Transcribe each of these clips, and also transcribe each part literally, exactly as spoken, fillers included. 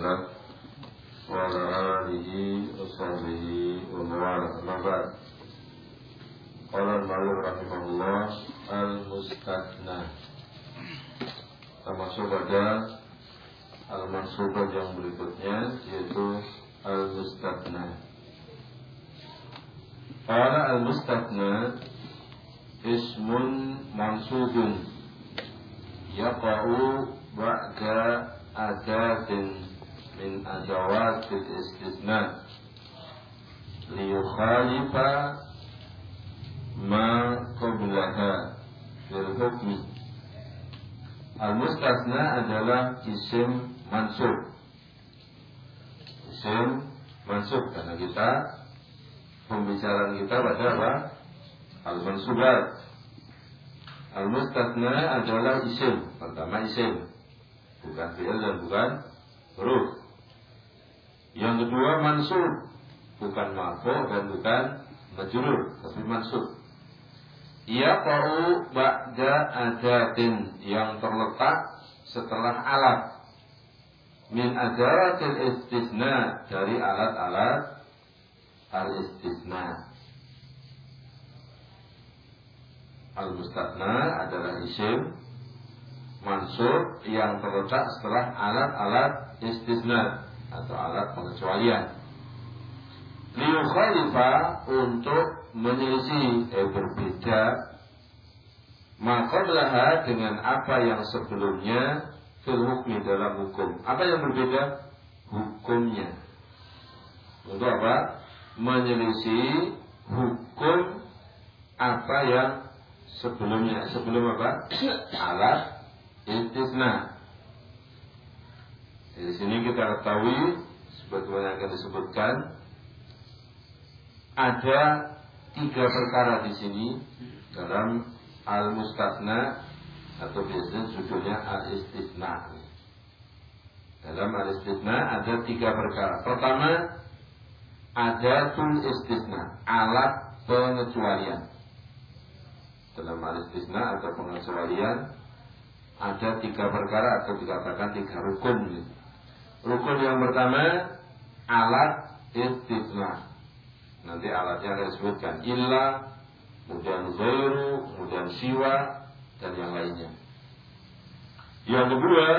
الله وعلى آله وصحبه ومن والاه. أما بعد قال المؤلف رحمه الله al-mustathna, termasuk pada al-mansubah yang berikutnya yaitu al-mustathna. Qala al-mustathna ismun mansubun yaqa'u ba'da adatin min adawatil istithna liyukhalifa ma qablaha fil hukmi. Al-mustathna adalah isim mansub. Isim mansub karena kita pembicaraan kita pada apa? Al-mansubat. Al-mustathna adalah isim. Pertama isim, bukan fi'il dan bukan huruf. Yang kedua mansub, bukan marfu' dan bukan majrur, tapi mansub. Yaqa'u ba'da adatin, yang terletak setelah alat. Min adawatil istisna, dari alat-alat al-istisna. Al-mustathna adalah isim mansub yang terletak setelah alat-alat istisna atau alat pengecualian. Liyukhalifa, untuk menyelisih, eh berbeda, maqablaha, dengan apa yang sebelumnya, fil hukmi, dalam hukum. Apa yang berbeda? Hukumnya. Untuk apa? Menyelisih hukum apa yang sebelumnya. Sebelum apa? Alat istisna. Di sini kita ketahui, sebagaimana akan disebutkan, ada tiga perkara di sini dalam al-mustathna, atau biasanya judulnya al-istisna. Dalam al-istisna ada tiga perkara. Pertama, adatul istisna, alat pengecualian. Dalam al-istisna atau pengecualian ada tiga perkara, atau dikatakan tiga rukun. Rukun yang pertama, alat istisna. Nanti alatnya akan disebutkan, illa, kemudian ghairu, kemudian siwa, dan yang lainnya. Yang kedua,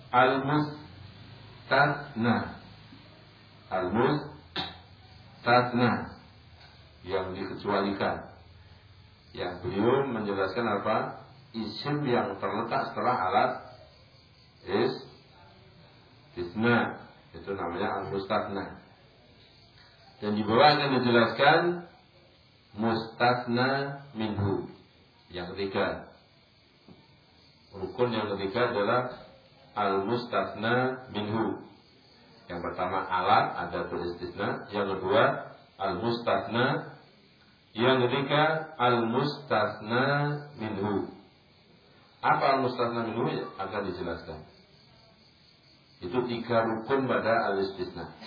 al-mustathna. Al-mustathna, yang dikecualikan. Yang beliau menjelaskan apa? Isim yang terletak setelah alat istisna, itu namanya al-mustathna. Dan di bawah akan dijelaskan mustathna minhu. Yang ketiga, rukun yang ketiga adalah al-mustathna minhu. Yang pertama alat, ada istisna. Yang kedua al-mustathna. Yang ketiga al-mustathna minhu. Apa al-mustathna minhu? Akan dijelaskan. Itu tiga rukun pada al-istisna.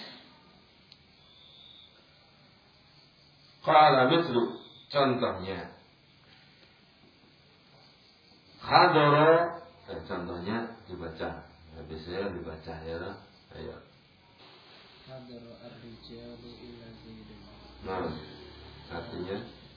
Qala mithlu, contohnya. Khadara, eh, contohnya dibaca. Biasanya dibaca ya. Ayo. Khadara ar-rijalu ila zaidin. Nah, artinya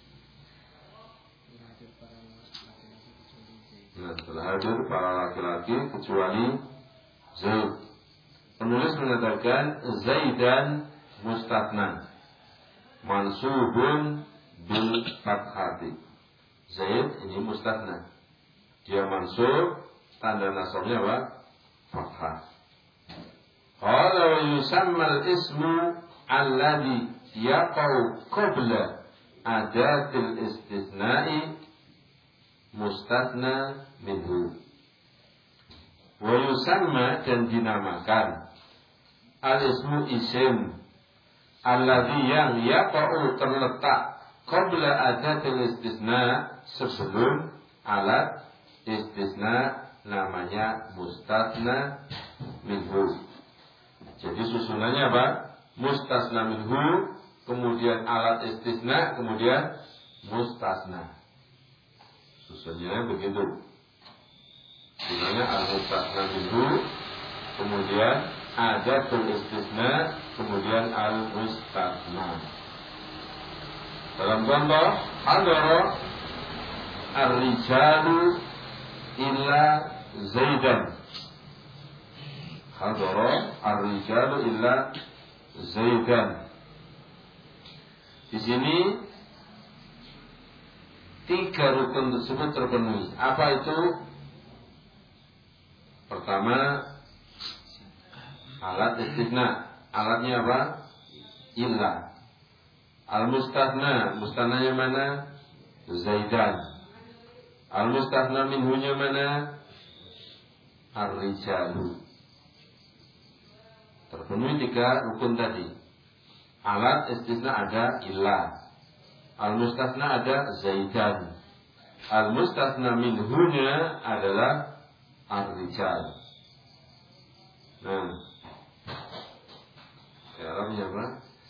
nah, telah hadir para laki-laki kecuali Zaid. Penulis mengatakan Zaidan mustathna mansubun bil fathati. Zaid ini mustathna, dia mansub, tanda nasabnya apa? Fathah. Qala wa yusamma al-ismu alladhi yaqau qabla adatil istithna'i mustathna minhu. Wa yusamma, dan dinamakan, al-ismu isim alladhi, yang yaqa'u, terletak, qabla adatil istisna, sebelum alat istisna, namanya mustathna minhu. Jadi susunannya apa? Mustathna minhu, kemudian alat istisna, kemudian mustathna. Susunannya begitu. Susunannya al-mustathna minhu, kemudian adatul istisna, kemudian al-mustathna. Dalam contoh, hadara ar-rijalu illa Zaidan. Hadara ar-rijalu illa Zaidan. Di sini tiga rukun tersebut terpenuhi. Apa itu? Pertama, alat istisna. Alatnya apa? Illa. Al-mustathna. Mustathnanya mana? Zaidan. Al-mustathna minhunya mana? Ar-rijalu. Terpenuhi tiga rukun tadi. Alat istisna ada illa. Al-mustathna ada Zaidan. Al-mustathna minhunya adalah ar-rijal. Nah, Arabnya apa?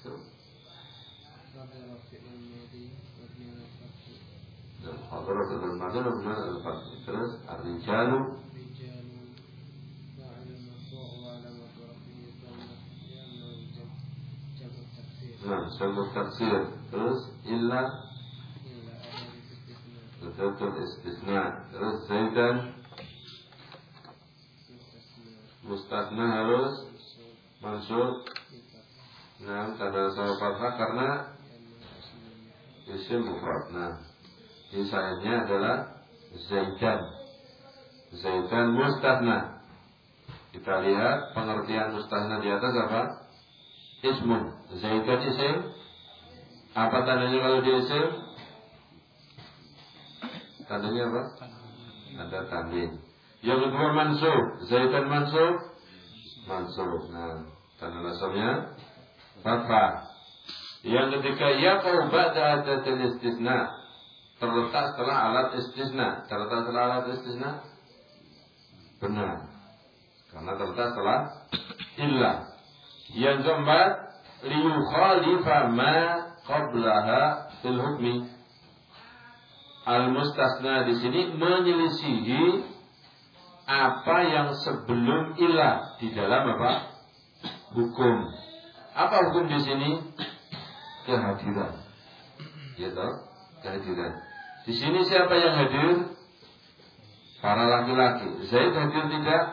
Hadaratul madar benar al-fath. Terus ar-rijalu nah, sebut taksir. Terus illa adatul istisna. Terus Zaidan mustathna harus mansub. Nah, tanda sama fathah karena isim mufrad. Nah, sisanya adalah Zaidan. Zaidan mustathna. Kita lihat pengertian mustathna di atas apa? Ismun. Zaidan isim. Apa tandanya kalau dia isim? Tandanya apa? Ada tanwin. Yang kedua mansub. Zaidan mansub. Mansub. Nah, tanda nasabnya fathah. Yang ketiga yaqau ba'da adatul istisna. Terletak setelah alat istisna. Terletak setelah alat istisna? Benar. Karena terletak setelah illa. Yang keempat, liyukhalifa ma qablaha fil hukmi. Al-mustasna di sini menyelisihi apa yang sebelum illa di dalam apa? Hukum. Apa hukum di sini? Kehadiran. Ya toh? Kehadiran. Di sini siapa yang hadir? Para laki-laki. Zaid hadir tidak?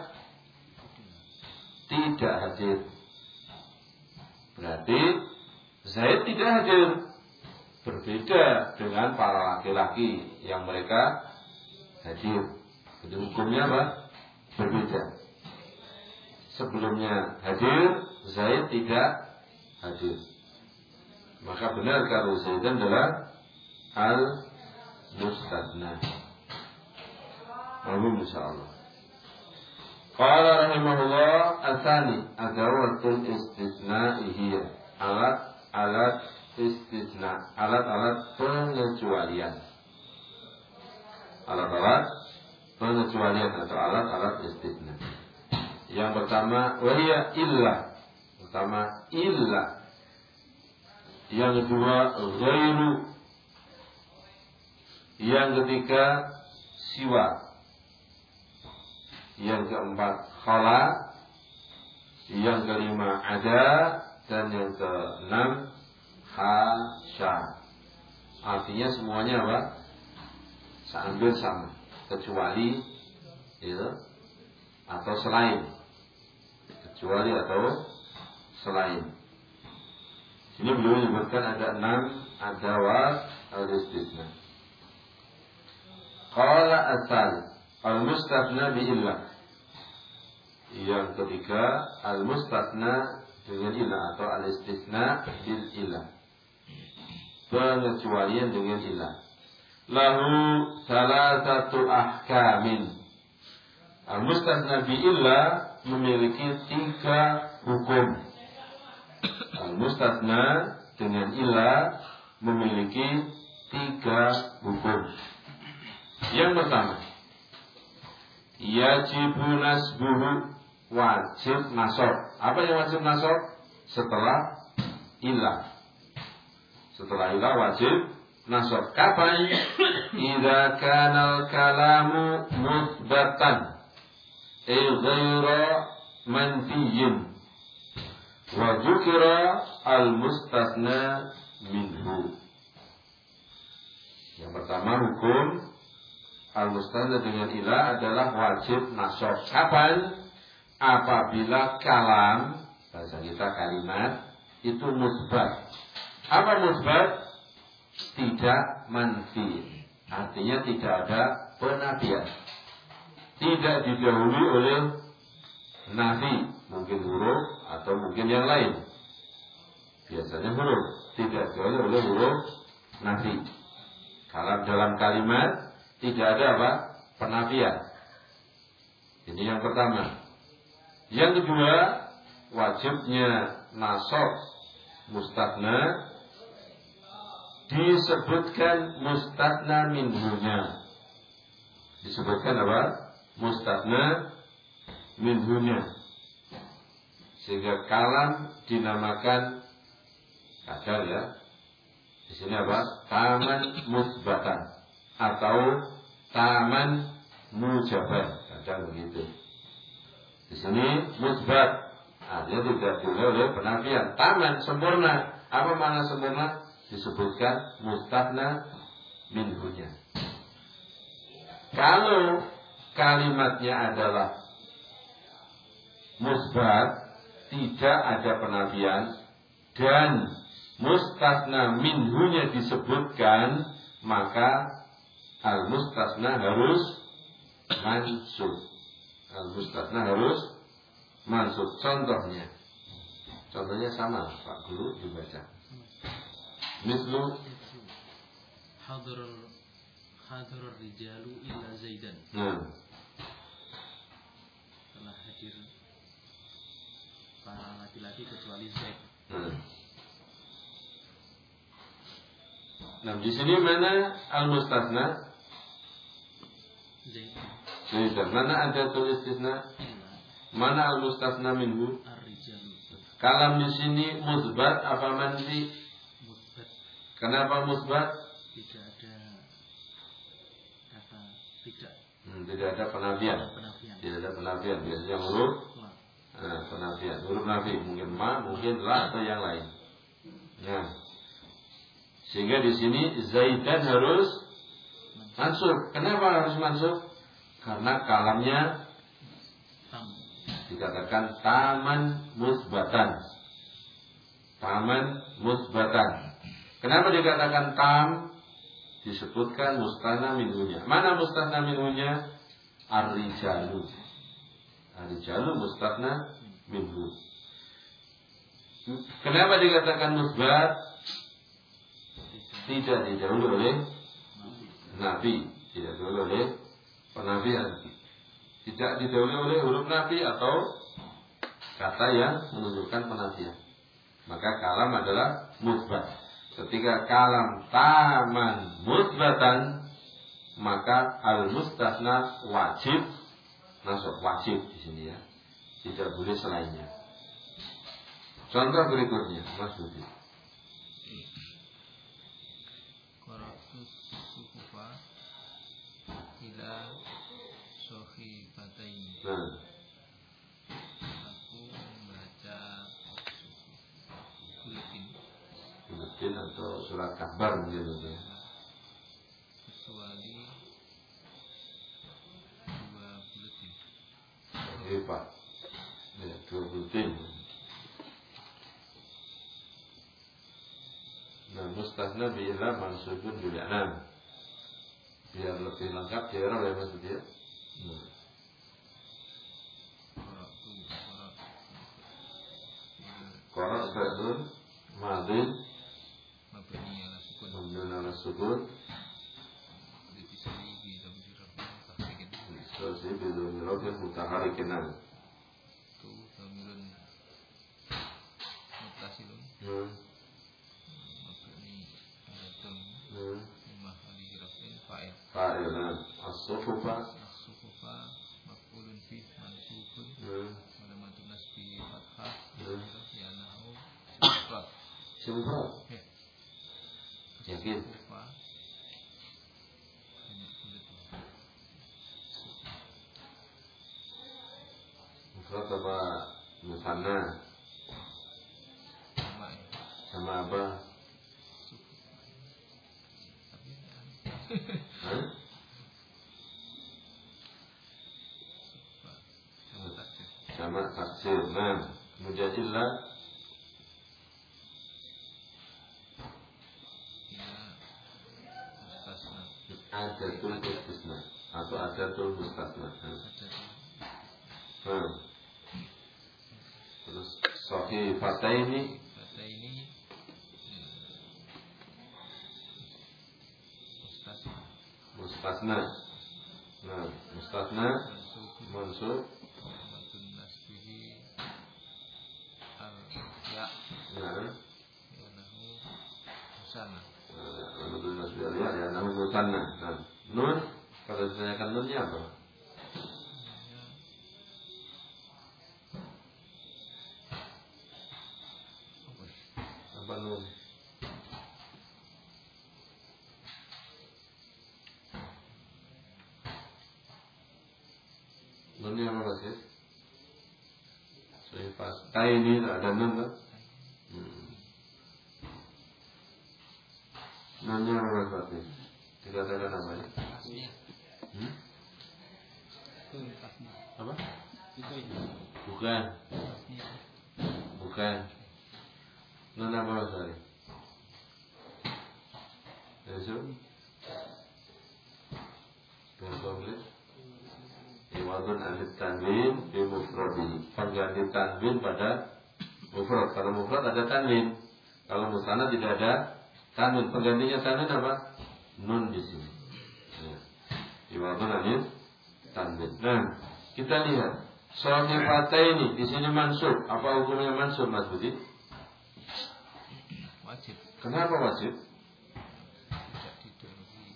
Tidak hadir. Berarti Zaid tidak hadir. Berbeda dengan para laki-laki yang mereka hadir. Jadi hukumnya apa? Berbeda. Sebelumnya hadir, Zaid tidak hadir. Maka benar kalau Zaidan adalah al-mustathna. Amin insyaallah. Qala rahimahullah atsani adawatul istisna hiya alat alat istisna, alat-alat pengecualian. Alat-alat pengecualian atau alat-alat istisna. Yang pertama wahia illa. Pertama illa. Yang kedua ghairu. Yang ketiga siwa. Yang keempat khala. Yang kelima ada. Dan yang keenam hasya. Artinya semuanya apa? Hampir sama, kecuali itu atau selain. Kecuali atau selain. Sini beliau menyebutkan ada enam adawat al-istisna. Qala asal al-mustathna bi illah. Yang ketiga al-mustathna dengan illah atau al-istisna bil illah. Pengecualian dengan illah. Lahu salasatu ahkamin. Al-mustathna bi illah memiliki tiga hukum. Al-mustathna dengan illah memiliki tiga hukum. Yang pertama, yajibu nasbuhu, wajib nasab. Apa yang wajib nasab? Setelah illah. Setelah illah wajib nasab. Kapan? Idza kana al-kalamu muthbatan ay ghaira manfiyyin Wa dzukira al-mustasna minhu. Yang pertama, hukum al-mustasna dengan ilah adalah wajib nasab. Kapan? Apabila kalam, bahasa kita kalimat, itu musbat. Apa musbat? Tidak manfi. Artinya tidak ada penafian. Tidak didahului oleh nafi, mungkin huruf atau mungkin yang lain. Biasanya huruf, tidak didahului oleh huruf nafi. Kalau dalam kalimat tidak ada apa? Penafian. Ini yang pertama. Yang kedua, wajibnya nasab mustatsna disebutkan mustatsna minhunya. Disebutkan apa? Mustatsna minhunya. Sehingga kalam dinamakan kadang ya. Di sini apa? Taman musbatan atau taman mujaban. Kadang begitu. Di sini musbat, artinya tidak didahului oleh penafian. Taman sempurna. Apa makna sempurna? Disebutkan mustatsna minhunya. Kalau kalimatnya adalah musbat, tidak ada penafian, dan mustatsna minhunya disebutkan, maka al-mustatsna harus mansub. Al-mustatsna harus mansub. Contohnya, contohnya sama Pak Guru dibaca. Mislu hadarul hadarul rijalu illa Zaidan. Nah, telah hadir para laki-laki kecuali Zaid. nah. Nah, di sini mana al-mustatsna? Zaid. Zaidan. Mana ada tulis istisna? Mana al-mustatsna minhu? Ar-rijalu. Kalam di sini musbat apa manfi? Musbat. Kenapa musbat? Tidak ada kata tidak. Hmm, tidak ada penafian. Penafian. Tidak ada penafian. Biasanya huruf nah, penafian. Huruf nafi mungkin ma, mungkin la atau yang lain. Nah, sehingga di sini Zaidan harus mansub. Kenapa harus mansub? Karena kalamnya Tam. dikatakan taman musbatan. Taman musbatan. Kenapa dikatakan tam? Disebutkan mustatsna minhunya. Mana mustatsna minhunya? Ar-rijalu. Ar-rijalu mustatsna minhu. Kenapa dikatakan musbat? Tidak didahului oleh nafi, tidak didahului oleh penafian, tidak didahului oleh huruf nafi atau kata yang menunjukkan penafian. Maka kalam adalah musbat. Ketika kalam taman musbatan, maka al-mustatsna wajib nasab, wajib di sini ya, tidak boleh selainnya. Contoh berikutnya, Mas Budi. Qara'tus suhufa ila sohibataini. Nah, Aku membaca buletin. buletin atau surat kabar mungkin ya. Kecuali dua buletin. Oke Pak, ya, dua buletin. Nah, mustatsna bi ila mansubun bil i'lam. Biar lebih lengkap dia orang ya Mas Budi. Nah. Qara'tu qara'tu. Qara' fi'lun madin Mabni ala sukun. mabniun ala sukun. Dipisah bi dhamir tahrikin. Sosial bi dhamir rafin mutaharikin. Tu dhamirun muttasilun. Hmm. Mabni ala dam. Hmm. Mimah ali rafin fa'il. Fa'ilan as-sufufa. As-sufufa maf'ulun fi mansubun. Hmm. Alamatun nasbi fathah. Hmm. Ya nahu sifat. Simple. Ya. Yakin. Sufufa banyak bulat. Mufrad apa musanna? Sama apa? Hah? Sama taksir. Nah, mujadilah adatul istisna atau adatul mustasna. Hmm. Terus sahih fataini fataini mustasna. Mustasna. Nah, mustasna mansub Amatun nasbihi al ya. Nah, Yanahu musanna. Amatun nasbihi ya, ya nahu musanna. Nah, nun kalau ditanyakan nunnya apa? Apa nun? Nunnya apa sih? Saya pas. Taini tak ada nun kan? Hmm. Nunnya apa sih? Dikatakan apa ya? Hmm? Apa? Bukan. Bukan. Nun apa tadi? Besok? Yang komplit? Iwadun alif tanwin di mufradi. Pengganti tanwin pada mufrad. Kalau mufrad ada tanwin. Kalau musanna tidak ada tanwin. Penggantinya tanwin apa? Nun di sini. Ya. Iwadun alif tanwin. Nah, kita lihat shahifataini di sini mansub. Apa hukumnya mansub, Mas Budi? Wajib. Kenapa wajib? Tidak didahului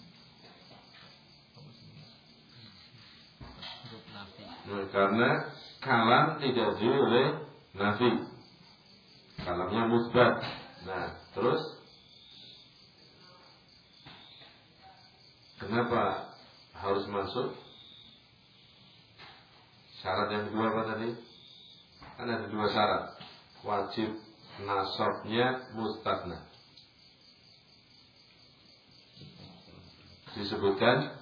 huruf nafi. Nah, karena kalam tidak dihului oleh nafi. Kalamnya musbat. Nah, terus kenapa harus masuk? Syarat yang kedua apa tadi? Kan ada dua syarat. Wajib nasabnya mustasna. Disebutkan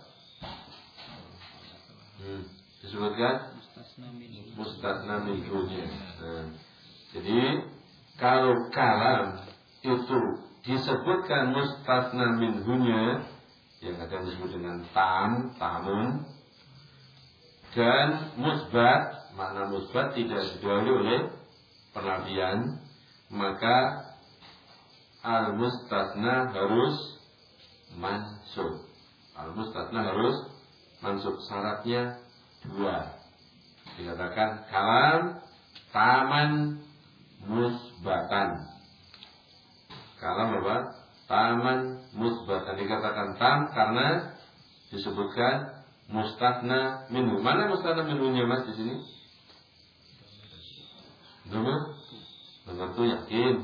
hmm, disebutkan mustasna minhunya. Nah, jadi kalau kalam itu disebutkan mustasna minhunya, yang kadang disebut dengan tam, tamun, dan musbat, makna musbat tidak didahului oleh penafian, maka al-mustasna harus mansub. Al-mustasna harus mansub. Syaratnya dua. Dikatakan kalam taman musbatan. Kalam apa? Taman musbatan. Dikatakan tam karena disebutkan mustasna minhu. Mana mustasna minhunya, Mas, di sini? Nomor nomor itu yakin.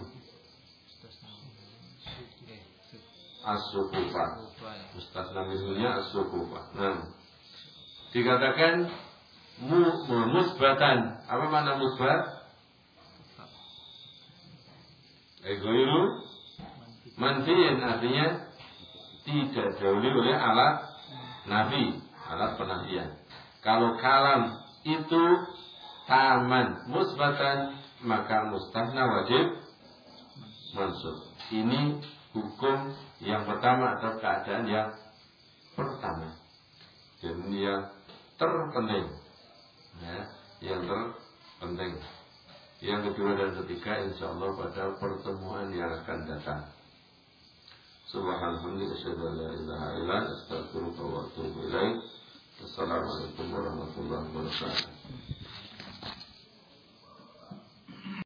As-sukufa. Mustasna minhunya as-sukufa. Nah, dikatakan mu, musbatan. Apa makna musbat? Egoiru manfiin, artinya tidak dahului oleh alat nafi, alat penafian. Kalau kalam itu taman musbatan, maka mustasna wajib mansub. Ini hukum yang pertama atau keadaan yang pertama dan yang terpenting, ya, yang terpenting. Yang kedua dan ketiga insyaallah pada pertemuan yang akan datang. Subhanallah, asyhadu an la ilaha illa anta, astaghfiruka wa atubu ilaik. Assalamualaikum warahmatullahi wabarakatuh.